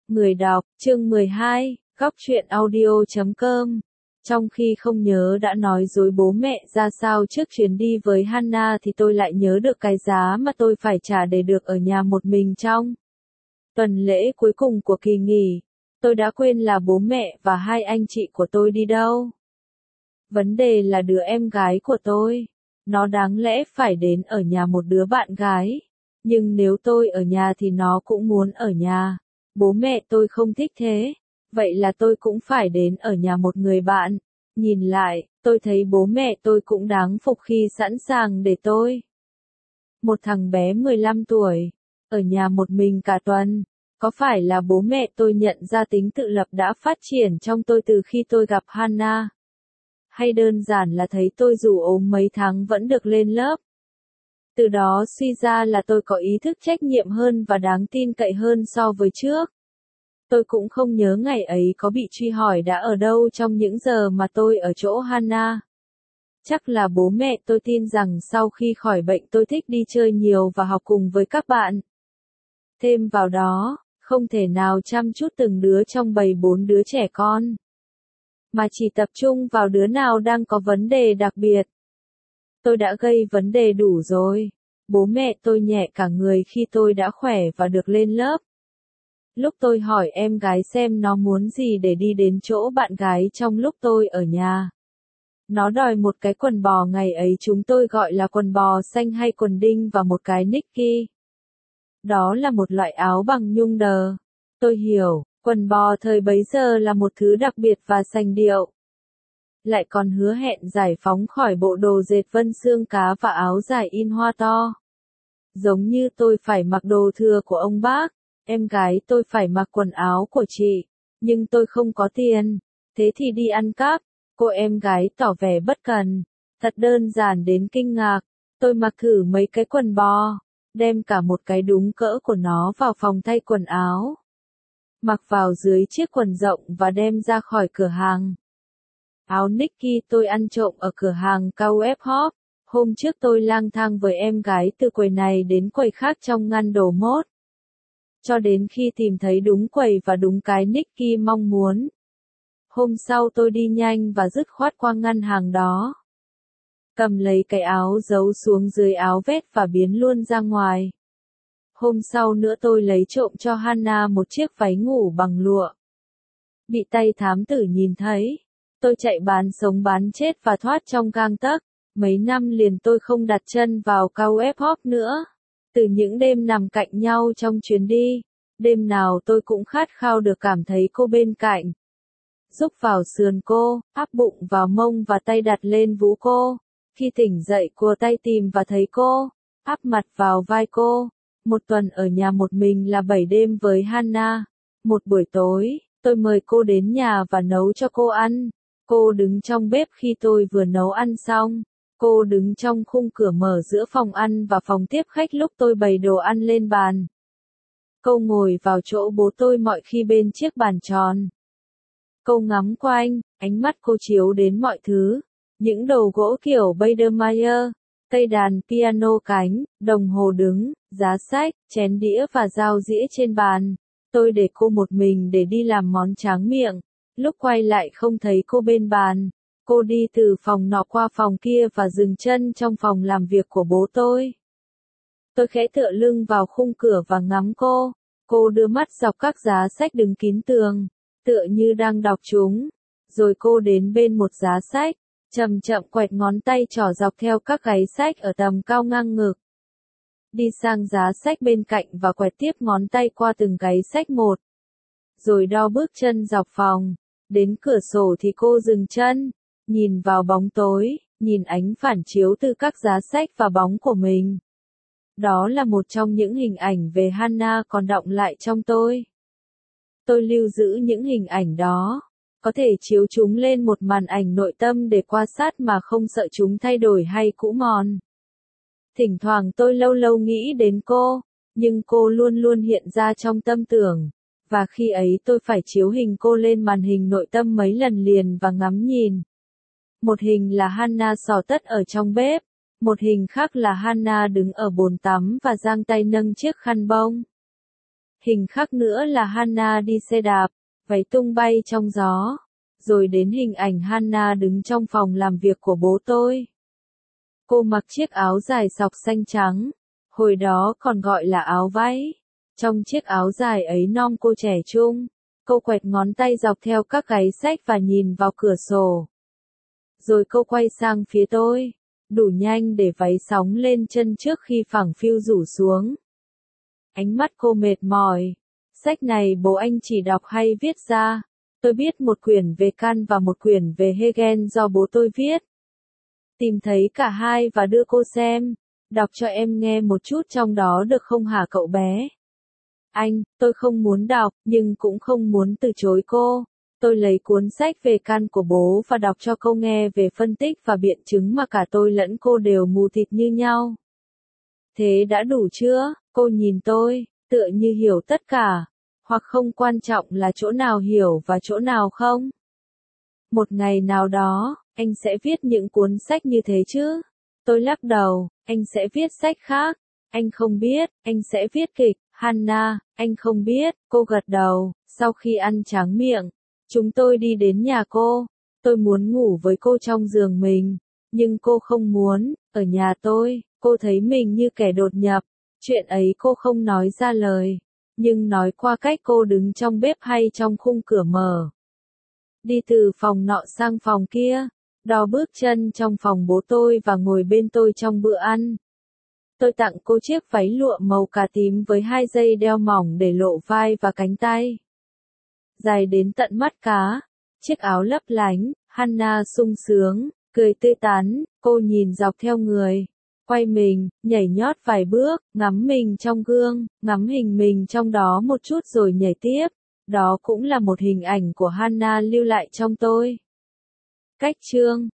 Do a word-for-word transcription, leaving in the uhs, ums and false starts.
Người đọc, chương mười hai, góc truyện audio chấm com. Trong khi không nhớ đã nói dối bố mẹ ra sao trước chuyến đi với Hannah thì tôi lại nhớ được cái giá mà tôi phải trả để được ở nhà một mình trong tuần lễ cuối cùng của kỳ nghỉ. Tôi đã quên là bố mẹ và hai anh chị của tôi đi đâu. Vấn đề là đứa em gái của tôi. Nó đáng lẽ phải đến ở nhà một đứa bạn gái. Nhưng nếu tôi ở nhà thì nó cũng muốn ở nhà. Bố mẹ tôi không thích thế. Vậy là tôi cũng phải đến ở nhà một người bạn. Nhìn lại, tôi thấy bố mẹ tôi cũng đáng phục khi sẵn sàng để tôi. Một thằng bé mười lăm tuổi, ở nhà một mình cả tuần. Có phải là bố mẹ tôi nhận ra tính tự lập đã phát triển trong tôi từ khi tôi gặp Hannah? Hay đơn giản là thấy tôi dù ốm mấy tháng vẫn được lên lớp? Từ đó suy ra là tôi có ý thức trách nhiệm hơn và đáng tin cậy hơn so với trước. Tôi cũng không nhớ ngày ấy có bị truy hỏi đã ở đâu trong những giờ mà tôi ở chỗ Hannah. Chắc là bố mẹ tôi tin rằng sau khi khỏi bệnh tôi thích đi chơi nhiều và học cùng với các bạn. Thêm vào đó, không thể nào chăm chút từng đứa trong bầy bốn đứa trẻ con, mà chỉ tập trung vào đứa nào đang có vấn đề đặc biệt. Tôi đã gây vấn đề đủ rồi. Bố mẹ tôi nhẹ cả người khi tôi đã khỏe và được lên lớp. Lúc tôi hỏi em gái xem nó muốn gì để đi đến chỗ bạn gái trong lúc tôi ở nhà. Nó đòi một cái quần bò, ngày ấy chúng tôi gọi là quần bò xanh hay quần đinh, và một cái Nike. Đó là một loại áo bằng nhung đờ. Tôi hiểu, quần bò thời bấy giờ là một thứ đặc biệt và sành điệu. Lại còn hứa hẹn giải phóng khỏi bộ đồ dệt vân xương cá và áo dài in hoa to. Giống như tôi phải mặc đồ thừa của ông bác, em gái tôi phải mặc quần áo của chị. Nhưng tôi không có tiền, thế thì đi ăn cắp. Cô em gái tỏ vẻ bất cần, thật đơn giản đến kinh ngạc. Tôi mặc thử mấy cái quần bò, đem cả một cái đúng cỡ của nó vào phòng thay quần áo. Mặc vào dưới chiếc quần rộng và đem ra khỏi cửa hàng. Áo Nike tôi ăn trộm ở cửa hàng ca u ép Hop. Hôm trước tôi lang thang với em gái từ quầy này đến quầy khác trong ngăn đồ mốt. Cho đến khi tìm thấy đúng quầy và đúng cái Nike mong muốn. Hôm sau tôi đi nhanh và dứt khoát qua ngân hàng đó. Cầm lấy cái áo giấu xuống dưới áo vest và biến luôn ra ngoài. Hôm sau nữa tôi lấy trộm cho Hannah một chiếc váy ngủ bằng lụa. Bị tay thám tử nhìn thấy. Tôi chạy bán sống bán chết và thoát trong gang tấc. Mấy năm liền tôi không đặt chân vào ca u ép Hop nữa. Từ những đêm nằm cạnh nhau trong chuyến đi, đêm nào tôi cũng khát khao được cảm thấy cô bên cạnh. Giúp vào sườn cô, áp bụng vào mông và tay đặt lên vú cô. Khi tỉnh dậy cua tay tìm và thấy cô, áp mặt vào vai cô. Một tuần ở nhà một mình là bảy đêm với Hannah. Một buổi tối, tôi mời cô đến nhà và nấu cho cô ăn. Cô đứng trong bếp khi tôi vừa nấu ăn xong. Cô đứng trong khung cửa mở giữa phòng ăn và phòng tiếp khách lúc tôi bày đồ ăn lên bàn. Cô ngồi vào chỗ bố tôi mọi khi bên chiếc bàn tròn. Cô ngắm quanh, ánh mắt cô chiếu đến mọi thứ. Những đồ gỗ kiểu Biedermeier, cây đàn piano cánh, đồng hồ đứng, giá sách, chén đĩa và dao dĩa trên bàn. Tôi để cô một mình để đi làm món tráng miệng. Lúc quay lại không thấy cô bên bàn. Cô đi từ phòng nọ qua phòng kia và dừng chân trong phòng làm việc của bố tôi. Tôi khẽ tựa lưng vào khung cửa và ngắm cô. Cô đưa mắt dọc các giá sách đứng kín tường, tựa như đang đọc chúng. Rồi cô đến bên một giá sách, chậm chậm quẹt ngón tay trỏ dọc theo các gáy sách ở tầm cao ngang ngực. Đi sang giá sách bên cạnh và quẹt tiếp ngón tay qua từng gáy sách một. Rồi đo bước chân dọc phòng. Đến cửa sổ thì cô dừng chân, nhìn vào bóng tối, nhìn ánh phản chiếu từ các giá sách và bóng của mình. Đó là một trong những hình ảnh về Hannah còn đọng lại trong tôi. Tôi lưu giữ những hình ảnh đó, có thể chiếu chúng lên một màn ảnh nội tâm để quan sát mà không sợ chúng thay đổi hay cũ mòn. Thỉnh thoảng tôi lâu lâu nghĩ đến cô, nhưng cô luôn luôn hiện ra trong tâm tưởng. Và khi ấy tôi phải chiếu hình cô lên màn hình nội tâm mấy lần liền và ngắm nhìn. Một hình là Hannah xỏ tất ở trong bếp, một hình khác là Hannah đứng ở bồn tắm và giang tay nâng chiếc khăn bông. Hình khác nữa là Hannah đi xe đạp, váy tung bay trong gió. Rồi đến hình ảnh Hannah đứng trong phòng làm việc của bố tôi. Cô mặc chiếc áo dài sọc xanh trắng, hồi đó còn gọi là áo váy. Trong chiếc áo dài ấy non cô trẻ trung, cô quẹt ngón tay dọc theo các gáy sách và nhìn vào cửa sổ. Rồi cô quay sang phía tôi, đủ nhanh để váy sóng lên chân trước khi phẳng phiu rủ xuống. Ánh mắt cô mệt mỏi. Sách này bố anh chỉ đọc hay viết ra. Tôi biết một quyển về Kant và một quyển về Hegel do bố tôi viết. Tìm thấy cả hai và đưa cô xem. Đọc cho em nghe một chút trong đó được không hả cậu bé? Anh, tôi không muốn đọc, nhưng cũng không muốn từ chối cô. Tôi lấy cuốn sách về Kant của bố và đọc cho cô nghe về phân tích và biện chứng mà cả tôi lẫn cô đều mù thịt như nhau. Thế đã đủ chưa? Cô nhìn tôi, tựa như hiểu tất cả. Hoặc không quan trọng là chỗ nào hiểu và chỗ nào không. Một ngày nào đó, anh sẽ viết những cuốn sách như thế chứ? Tôi lắc đầu, anh sẽ viết sách khác. Anh không biết, anh sẽ viết kịch. Hannah, anh không biết, cô gật đầu. Sau khi ăn tráng miệng, chúng tôi đi đến nhà cô. Tôi muốn ngủ với cô trong giường mình, nhưng cô không muốn. Ở nhà tôi, cô thấy mình như kẻ đột nhập. Chuyện ấy cô không nói ra lời, nhưng nói qua cách cô đứng trong bếp hay trong khung cửa mở. Đi từ phòng nọ sang phòng kia, đo bước chân trong phòng bố tôi và ngồi bên tôi trong bữa ăn. Tôi tặng cô chiếc váy lụa màu cà tím với hai dây đeo mỏng để lộ vai và cánh tay. Dài đến tận mắt cá, chiếc áo lấp lánh. Hannah sung sướng, cười tươi tắn, cô nhìn dọc theo người. Quay mình, nhảy nhót vài bước, ngắm mình trong gương, ngắm hình mình trong đó một chút rồi nhảy tiếp. Đó cũng là một hình ảnh của Hannah lưu lại trong tôi. Cách chương